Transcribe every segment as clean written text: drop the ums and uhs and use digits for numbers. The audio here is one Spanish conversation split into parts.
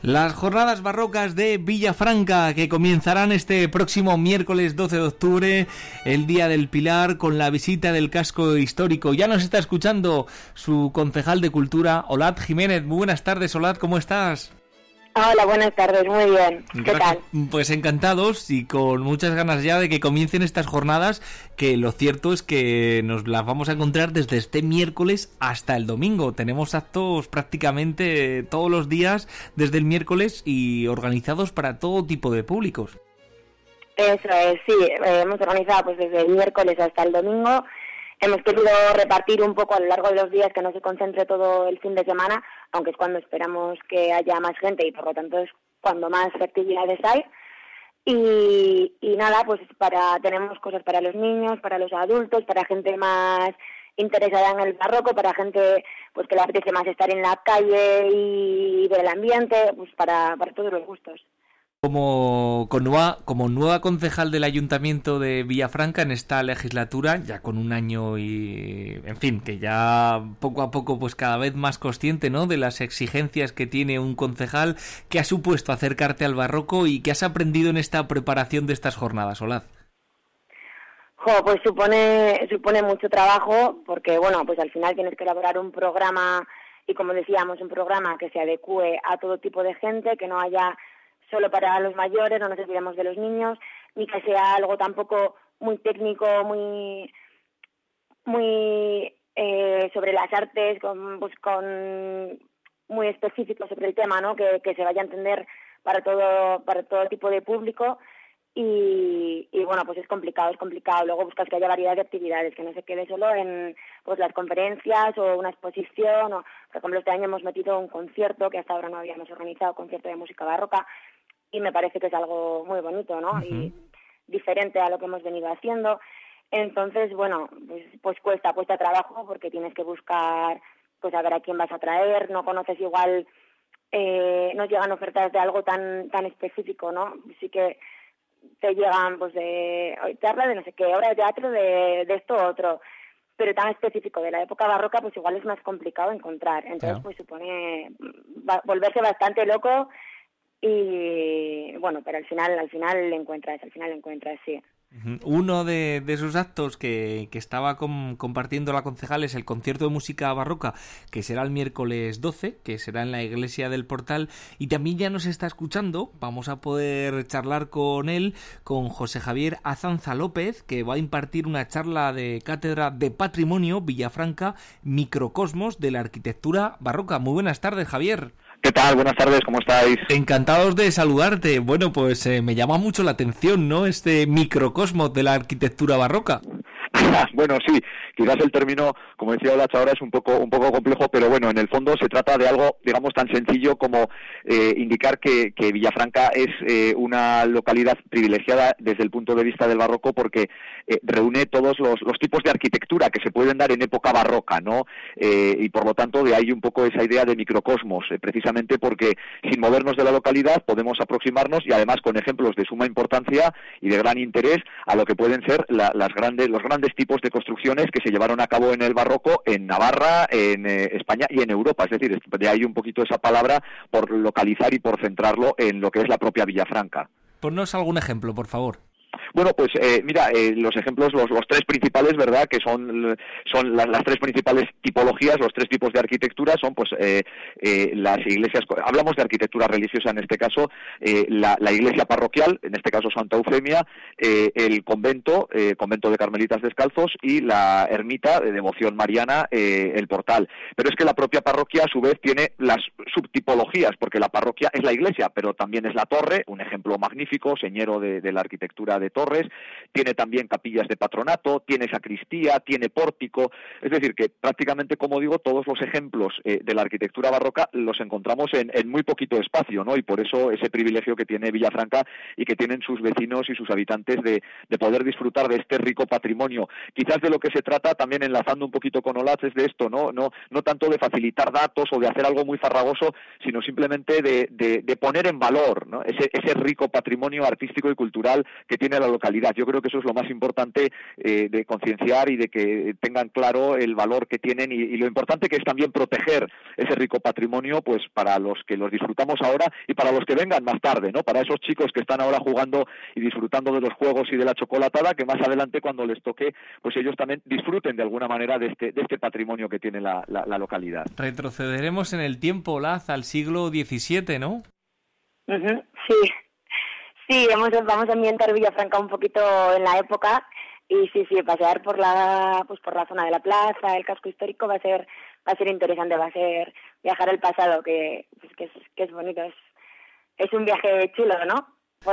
Las jornadas barrocas de Villafranca, que comenzarán este próximo miércoles 12 de octubre, el Día del Pilar, con la visita del casco histórico. Ya nos está escuchando su concejal de Cultura, Olad Jiménez. Muy buenas tardes, Olad, ¿cómo estás? Hola, buenas tardes, muy bien. ¿Qué tal? Pues encantados y con muchas ganas ya de que comiencen estas jornadas, que lo cierto es que nos las vamos a encontrar desde este miércoles hasta el domingo. Tenemos actos prácticamente todos los días desde el miércoles y organizados para todo tipo de públicos. Eso es, sí, hemos organizado pues desde el miércoles hasta el domingo. Hemos querido repartir un poco a lo largo de los días, que no se concentre todo el fin de semana, aunque es cuando esperamos que haya más gente y por lo tanto es cuando más actividades hay. Y nada, pues tenemos cosas para los niños, para los adultos, para gente más interesada en el barroco, para gente pues que le apetece más estar en la calle y ver el ambiente, pues para todos los gustos. Como nueva concejal del Ayuntamiento de Villafranca en esta legislatura, ya con un año y, en fin, que ya poco a poco pues cada vez más consciente, ¿no?, de las exigencias que tiene un concejal, ¿qué ha supuesto acercarte al barroco y qué has aprendido en esta preparación de estas jornadas, Olad? Pues supone mucho trabajo, porque bueno, pues al final tienes que elaborar un programa y, como decíamos, un programa que se adecue a todo tipo de gente, que no haya solo para los mayores, no nos olvidemos de los niños, ni que sea algo tampoco muy técnico, muy sobre las artes, con muy específico sobre el tema, ¿no? Que se vaya a entender para todo tipo de público. Y bueno, pues es complicado. Luego buscas que haya variedad de actividades, que no se quede solo en pues las conferencias o una exposición. O, por ejemplo, este año hemos metido un concierto, que hasta ahora no habíamos organizado, concierto de música barroca, y me parece que es algo muy bonito, ¿no? Uh-huh. Y diferente a lo que hemos venido haciendo. Entonces, bueno, pues cuesta trabajo, porque tienes que buscar, pues a ver a quién vas a traer, no conoces igual, nos llegan ofertas de algo tan específico, ¿no? Sí que te llegan pues de charla de no sé qué, obra de teatro de esto u otro, pero tan específico de la época barroca, pues igual es más complicado encontrar. Entonces, pues supone volverse bastante loco y bueno, pero al final le encuentras, sí. Uno de esos actos que estaba compartiendo la concejal es el concierto de música barroca, que será el miércoles 12, que será en la iglesia del Portal, y también ya nos está escuchando. Vamos a poder charlar con él, con José Javier Azanza López, que va a impartir una charla de cátedra de Patrimonio Villafranca, Microcosmos de la Arquitectura Barroca. Muy buenas tardes, Javier. ¿Qué tal? Buenas tardes, ¿cómo estáis? Encantados de saludarte. Bueno, pues me llama mucho la atención, ¿no?, este microcosmos de la arquitectura barroca. Bueno, sí, quizás el término, como decía Olach ahora, es un poco complejo, pero bueno, en el fondo se trata de algo, digamos, tan sencillo como indicar que Villafranca es una localidad privilegiada desde el punto de vista del barroco, porque reúne todos los tipos de arquitectura que se pueden dar en época barroca, ¿no? Y por lo tanto de ahí un poco esa idea de microcosmos, precisamente porque sin movernos de la localidad podemos aproximarnos, y además con ejemplos de suma importancia y de gran interés, a lo que pueden ser los grandes tipos de construcciones que se llevaron a cabo en el barroco en Navarra, en España y en Europa. Es decir, de ahí un poquito esa palabra por localizar y por centrarlo en lo que es la propia Villafranca. Ponnos algún ejemplo, por favor. Bueno, pues mira, los ejemplos, los tres principales, ¿verdad?, que son las tres principales tipologías, los tres tipos de arquitectura, son pues las iglesias, hablamos de arquitectura religiosa en este caso, la iglesia parroquial, en este caso Santa Eufemia, el convento de Carmelitas Descalzos, y la ermita de devoción mariana, el Portal. Pero es que la propia parroquia a su vez tiene las subtipologías, porque la parroquia es la iglesia, pero también es la torre, un ejemplo magnífico, señero de la arquitectura de torres, tiene también capillas de patronato, tiene sacristía, tiene pórtico. Es decir, que prácticamente, como digo, todos los ejemplos de la arquitectura barroca los encontramos en muy poquito espacio, ¿no? Y por eso ese privilegio que tiene Villafranca y que tienen sus vecinos y sus habitantes de poder disfrutar de este rico patrimonio. Quizás de lo que se trata, también enlazando un poquito con Olaz, es de esto, no tanto de facilitar datos o de hacer algo muy farragoso, sino simplemente de poner en valor, ¿no?, ese rico patrimonio artístico y cultural que tiene tiene la localidad. Yo creo que eso es lo más importante de concienciar y de que tengan claro el valor que tienen y lo importante que es también proteger ese rico patrimonio, pues para los que los disfrutamos ahora y para los que vengan más tarde, ¿no? Para esos chicos que están ahora jugando y disfrutando de los juegos y de la chocolatada, que más adelante cuando les toque, pues ellos también disfruten de alguna manera de este patrimonio que tiene la localidad. Retrocederemos en el tiempo, Olaz, al siglo XVII, ¿no? Sí, vamos a ambientar Villafranca un poquito en la época y sí, pasear por la zona de la plaza, el casco histórico va a ser interesante, va a ser viajar al pasado, que es bonito, es un viaje chulo, ¿no?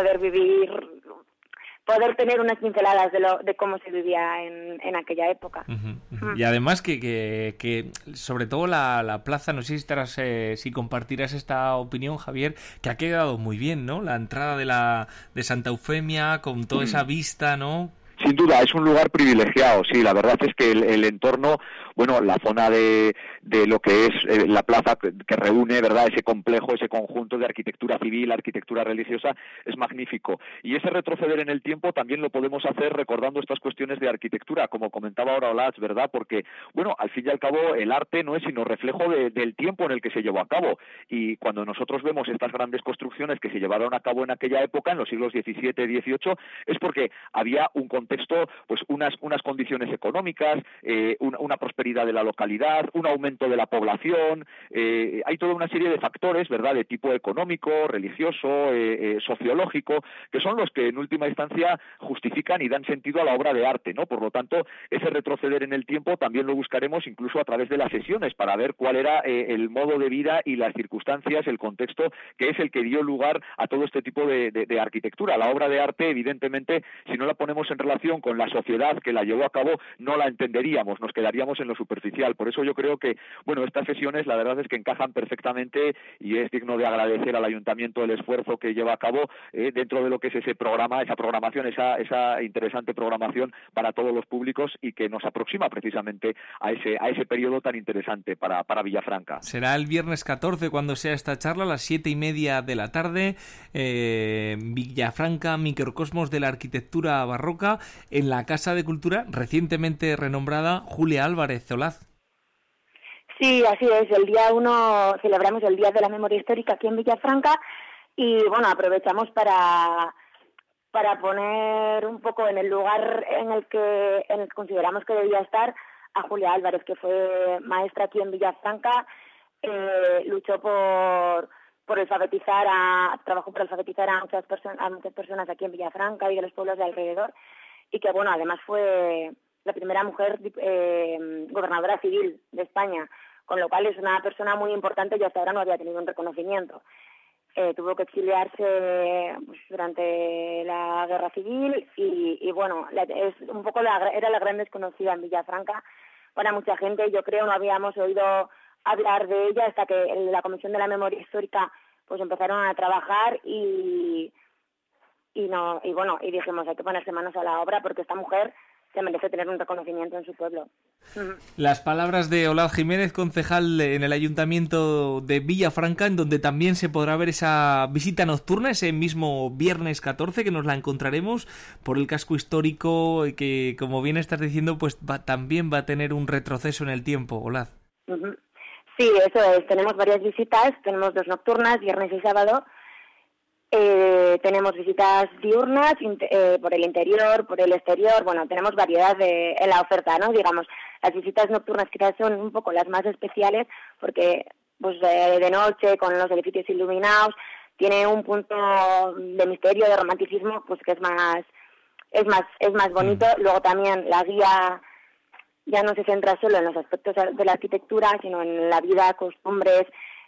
Poder tener unas pinceladas de cómo se vivía en aquella época. Y además que sobre todo la plaza, no sé si compartirás esta opinión, Javier, que ha quedado muy bien, ¿no? La entrada de Santa Eufemia con toda esa vista, ¿no? Sin duda, es un lugar privilegiado, sí, la verdad es que el entorno, bueno, la zona de lo que es la plaza que reúne, ¿verdad?, ese complejo, ese conjunto de arquitectura civil, arquitectura religiosa, es magnífico. Y ese retroceder en el tiempo también lo podemos hacer recordando estas cuestiones de arquitectura, como comentaba ahora Olaz, ¿verdad?, porque, bueno, al fin y al cabo, el arte no es sino reflejo del tiempo en el que se llevó a cabo. Y cuando nosotros vemos estas grandes construcciones que se llevaron a cabo en aquella época, en los siglos XVII, XVIII, es porque había un contexto, pues unas condiciones económicas, una prosperidad de la localidad, un aumento de la población, hay toda una serie de factores, ¿verdad?, de tipo económico, religioso, sociológico, que son los que en última instancia justifican y dan sentido a la obra de arte, ¿no? Por lo tanto, ese retroceder en el tiempo también lo buscaremos incluso a través de las sesiones para ver cuál era el modo de vida y las circunstancias, el contexto que es el que dio lugar a todo este tipo de arquitectura. La obra de arte, evidentemente, si no la ponemos en relación con la sociedad que la llevó a cabo, no la entenderíamos, nos quedaríamos en lo superficial. Por eso yo creo que, bueno, estas sesiones la verdad es que encajan perfectamente y es digno de agradecer al Ayuntamiento el esfuerzo que lleva a cabo dentro de lo que es ese programa, esa programación, esa interesante programación para todos los públicos y que nos aproxima precisamente a ese periodo tan interesante para Villafranca. Será el viernes 14 cuando sea esta charla, a las 7:30 de la tarde, Villafranca, microcosmos de la arquitectura barroca, en la Casa de Cultura recientemente renombrada Julia Álvarez. Olaz. Sí, así es. El día 1 celebramos el Día de la Memoria Histórica aquí en Villafranca y, bueno, aprovechamos para poner un poco en el lugar en el que consideramos que debía estar a Julia Álvarez, que fue maestra aquí en Villafranca, luchó por trabajó por alfabetizar a muchas personas aquí en Villafranca y de los pueblos de alrededor, y que, bueno, además fue la primera mujer gobernadora civil de España, con lo cual es una persona muy importante y hasta ahora no había tenido un reconocimiento. Tuvo que exiliarse pues, durante la Guerra Civil y bueno, era la gran desconocida en Villafranca para mucha gente. Yo creo no habíamos oído hablar de ella hasta que la Comisión de la Memoria Histórica pues empezaron a trabajar y dijimos hay que ponerse manos a la obra porque esta mujer se merece tener un reconocimiento en su pueblo. Las palabras de Olaz Jiménez, concejal en el Ayuntamiento de Villafranca, en donde también se podrá ver esa visita nocturna ese mismo viernes 14, que nos la encontraremos por el casco histórico, que, como bien estás diciendo, pues también va a tener un retroceso en el tiempo, Olaz. Sí, eso es. Tenemos varias visitas, tenemos 2 nocturnas, viernes y sábado. Tenemos visitas diurnas por el interior, por el exterior. Bueno, tenemos variedad en la oferta, ¿no? Digamos, las visitas nocturnas quizás son un poco las más especiales porque pues de noche, con los edificios iluminados, tiene un punto de misterio, de romanticismo, pues que es más bonito. Luego también la guía ya no se centra solo en los aspectos de la arquitectura, sino en la vida, costumbres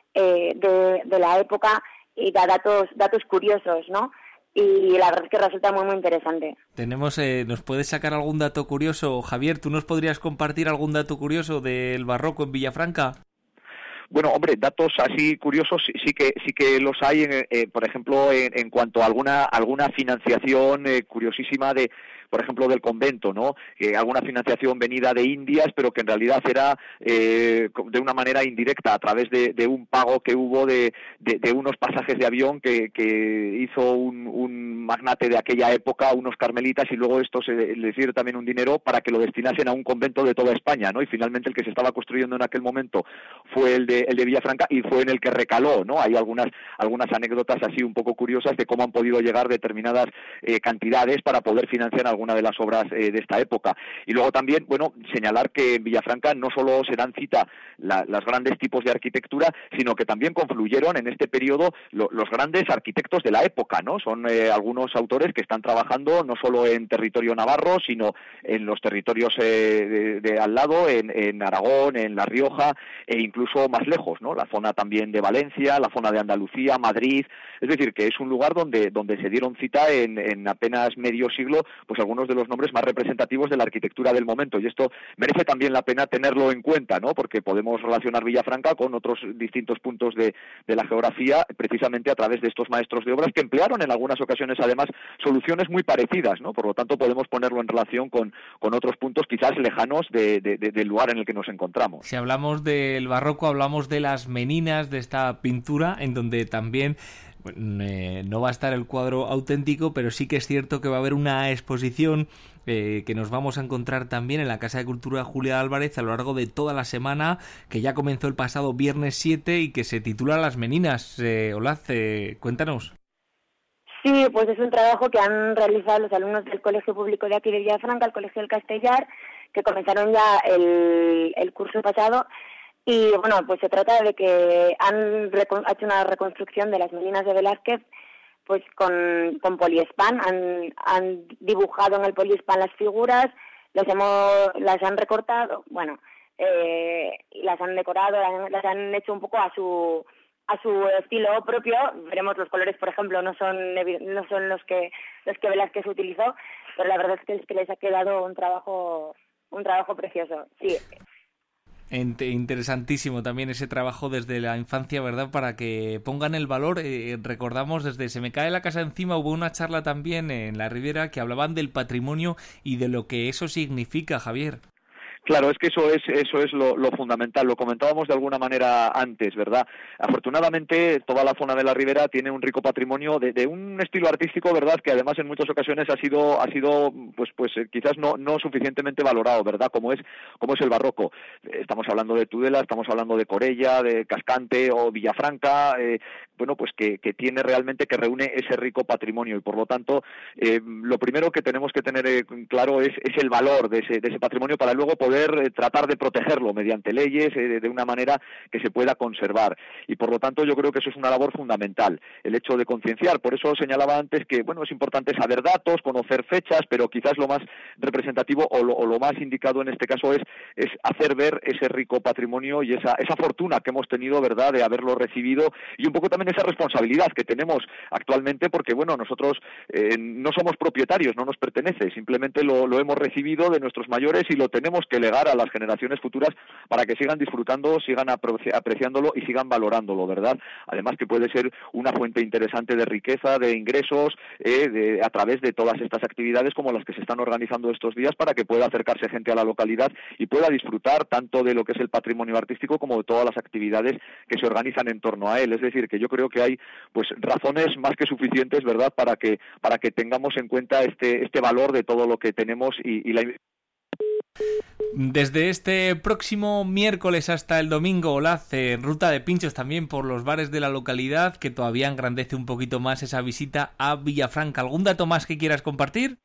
de la época, y da datos curiosos, ¿no? Y la verdad es que resulta muy, muy interesante. ¿Nos puedes sacar algún dato curioso? Javier, ¿tú nos podrías compartir algún dato curioso del barroco en Villafranca? Bueno, hombre, datos así curiosos sí que los hay, por ejemplo, en cuanto a alguna financiación curiosísima de por ejemplo, del convento, ¿no? Alguna financiación venida de Indias, pero que en realidad era de una manera indirecta, a través de un pago que hubo de unos pasajes de avión que hizo un magnate de aquella época, unos carmelitas, y luego esto les dieron también un dinero para que lo destinasen a un convento de toda España, ¿no? Y finalmente el que se estaba construyendo en aquel momento fue el de Villafranca, y fue en el que recaló, ¿no? Hay algunas anécdotas así un poco curiosas de cómo han podido llegar determinadas cantidades para poder financiar alguna de las obras de esta época. Y luego también, bueno, señalar que en Villafranca no solo se dan cita las grandes tipos de arquitectura, sino que también confluyeron en este periodo los grandes arquitectos de la época, ¿no? Son algunos autores que están trabajando no solo en territorio navarro, sino en los territorios de al lado, en Aragón, en La Rioja, e incluso más lejos, ¿no? La zona también de Valencia, la zona de Andalucía, Madrid. Es decir, que es un lugar donde se dieron cita en apenas medio siglo, pues algunos de los nombres más representativos de la arquitectura del momento, y esto merece también la pena tenerlo en cuenta, ¿no? Porque podemos relacionar Villafranca con otros distintos puntos de la geografía, precisamente a través de estos maestros de obras que emplearon en algunas ocasiones además soluciones muy parecidas, ¿no? Por lo tanto, podemos ponerlo en relación con otros puntos quizás lejanos del lugar en el que nos encontramos. Si hablamos del barroco, hablamos de las meninas, de esta pintura, en donde también no va a estar el cuadro auténtico, pero sí que es cierto que va a haber una exposición que nos vamos a encontrar también en la Casa de Cultura Julia Álvarez a lo largo de toda la semana, que ya comenzó el pasado viernes 7 y que se titula Las Meninas. Olaz, cuéntanos. Sí, pues es un trabajo que han realizado los alumnos del Colegio Público de aquí de Villafranca, el Colegio del Castellar, que comenzaron ya el curso pasado. Y bueno, pues se trata de que han hecho una reconstrucción de las Meninas de Velázquez, pues con poliespan. Han dibujado en el poliespan las figuras, las han recortado, bueno, las han decorado, las han hecho un poco a su estilo propio. Veremos, los colores, por ejemplo, no son los que Velázquez utilizó, pero la verdad es que les ha quedado un trabajo precioso. Sí. Interesantísimo también ese trabajo desde la infancia, ¿verdad? Para que pongan el valor. Recordamos, desde Se me cae la casa encima, hubo una charla también en la Ribera que hablaban del patrimonio y de lo que eso significa, Javier. Claro, es que eso es lo fundamental. Lo comentábamos de alguna manera antes, ¿verdad? Afortunadamente, toda la zona de la Ribera tiene un rico patrimonio de un estilo artístico, ¿verdad? Que además en muchas ocasiones ha sido pues quizás no suficientemente valorado, ¿verdad? Como es el barroco. Estamos hablando de Tudela, estamos hablando de Corella, de Cascante o Villafranca, bueno, pues que tiene realmente, que reúne ese rico patrimonio, y por lo tanto lo primero que tenemos que tener claro es el valor de ese patrimonio, para luego poder tratar de protegerlo mediante leyes de una manera que se pueda conservar. Y por lo tanto yo creo que eso es una labor fundamental, el hecho de concienciar. Por eso señalaba antes que, bueno, es importante saber datos, conocer fechas, pero quizás lo más representativo o lo más indicado en este caso es hacer ver ese rico patrimonio y esa fortuna que hemos tenido, ¿verdad?, de haberlo recibido, y un poco también esa responsabilidad que tenemos actualmente, porque, bueno, nosotros no somos propietarios, no nos pertenece, simplemente lo hemos recibido de nuestros mayores y lo tenemos que legar a las generaciones futuras para que sigan disfrutando, sigan apreciándolo y sigan valorándolo, ¿verdad? Además que puede ser una fuente interesante de riqueza, de ingresos, a través de todas estas actividades como las que se están organizando estos días, para que pueda acercarse gente a la localidad y pueda disfrutar tanto de lo que es el patrimonio artístico como de todas las actividades que se organizan en torno a él. Es decir, que yo creo que hay pues razones más que suficientes, ¿verdad?, para que tengamos en cuenta este valor de todo lo que tenemos y la... Desde este próximo miércoles hasta el domingo, Olaz, ruta de pinchos también por los bares de la localidad, que todavía engrandece un poquito más esa visita a Villafranca. ¿Algún dato más que quieras compartir?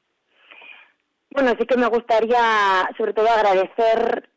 Bueno, sí que me gustaría sobre todo agradecer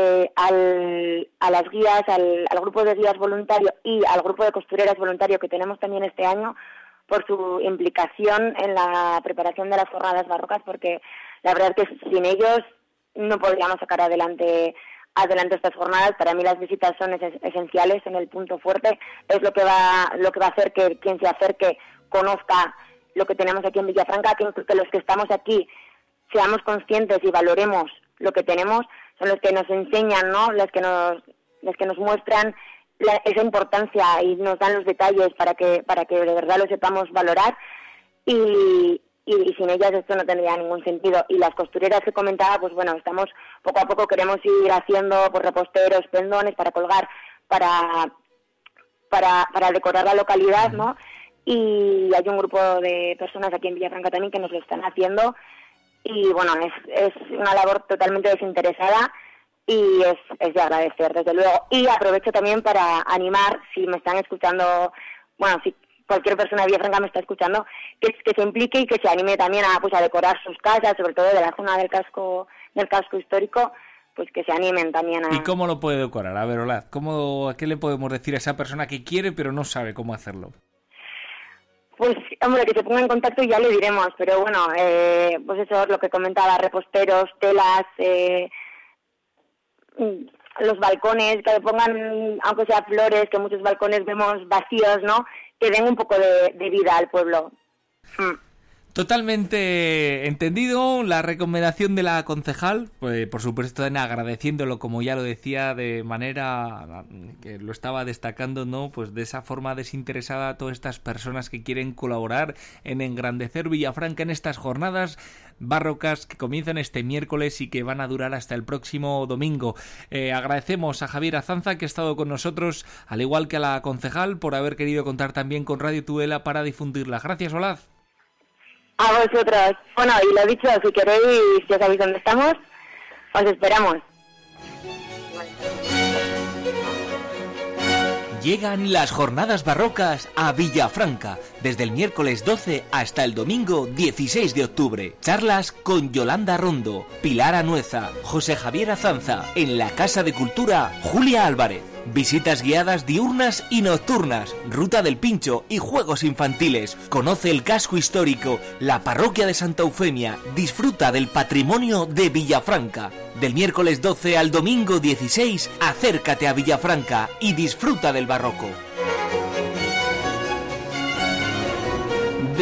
a las guías, al grupo de guías voluntario y al grupo de costureras voluntario que tenemos también este año, por su implicación en la preparación de las jornadas barrocas, porque la verdad es que sin ellos no podríamos sacar adelante estas jornadas. Para mí las visitas son esenciales, en el punto fuerte, es lo que va a hacer que quien se acerque conozca lo que tenemos aquí en Villafranca, que los que estamos aquí seamos conscientes y valoremos lo que tenemos. Son los que nos enseñan, ¿no?, los que nos muestran esa importancia y nos dan los detalles para que de verdad lo sepamos valorar. Y y sin ellas esto no tendría ningún sentido. Y las costureras que comentaba, pues bueno, estamos poco a poco, queremos ir haciendo pues reposteros, pendones para colgar, para decorar la localidad, ¿no? Y hay un grupo de personas aquí en Villafranca también que nos lo están haciendo, y bueno, es una labor totalmente desinteresada y es de agradecer, desde luego. Y aprovecho también para animar, si me están escuchando, bueno, si cualquier persona de Villafranca me está escuchando, que se implique y que se anime también a decorar sus casas, sobre todo de la zona del casco histórico, pues que se animen también a... ¿Y cómo lo puede decorar? A ver, Olaz, ¿qué le podemos decir a esa persona que quiere pero no sabe cómo hacerlo? Pues, hombre, que se ponga en contacto y ya le diremos, pero bueno, pues eso es lo que comentaba, reposteros, telas, los balcones, que le pongan, aunque sea flores, que muchos balcones vemos vacíos, ¿no?, que den un poco de vida al pueblo. Totalmente entendido la recomendación de la concejal, pues, por supuesto agradeciéndolo, como ya lo decía, de manera que lo estaba destacando, ¿no? Pues de esa forma desinteresada a todas estas personas que quieren colaborar en engrandecer Villafranca en estas jornadas barrocas que comienzan este miércoles y que van a durar hasta el próximo domingo. Agradecemos a Javier Azanza, que ha estado con nosotros, al igual que a la concejal, por haber querido contar también con Radio Tudela para difundirla. Gracias, Olaz. A vosotros. Bueno, y lo dicho, si queréis, ya sabéis dónde estamos, os esperamos. Llegan las jornadas barrocas a Villafranca, desde el miércoles 12 hasta el domingo 16 de octubre. Charlas con Yolanda Rondo, Pilar Anueza, José Javier Azanza, en la Casa de Cultura Julia Álvarez. Visitas guiadas diurnas y nocturnas, ruta del Pincho y juegos infantiles. Conoce el casco histórico, la parroquia de Santa Eufemia. Disfruta del patrimonio de Villafranca. Del miércoles 12 al domingo 16, acércate a Villafranca y disfruta del barroco.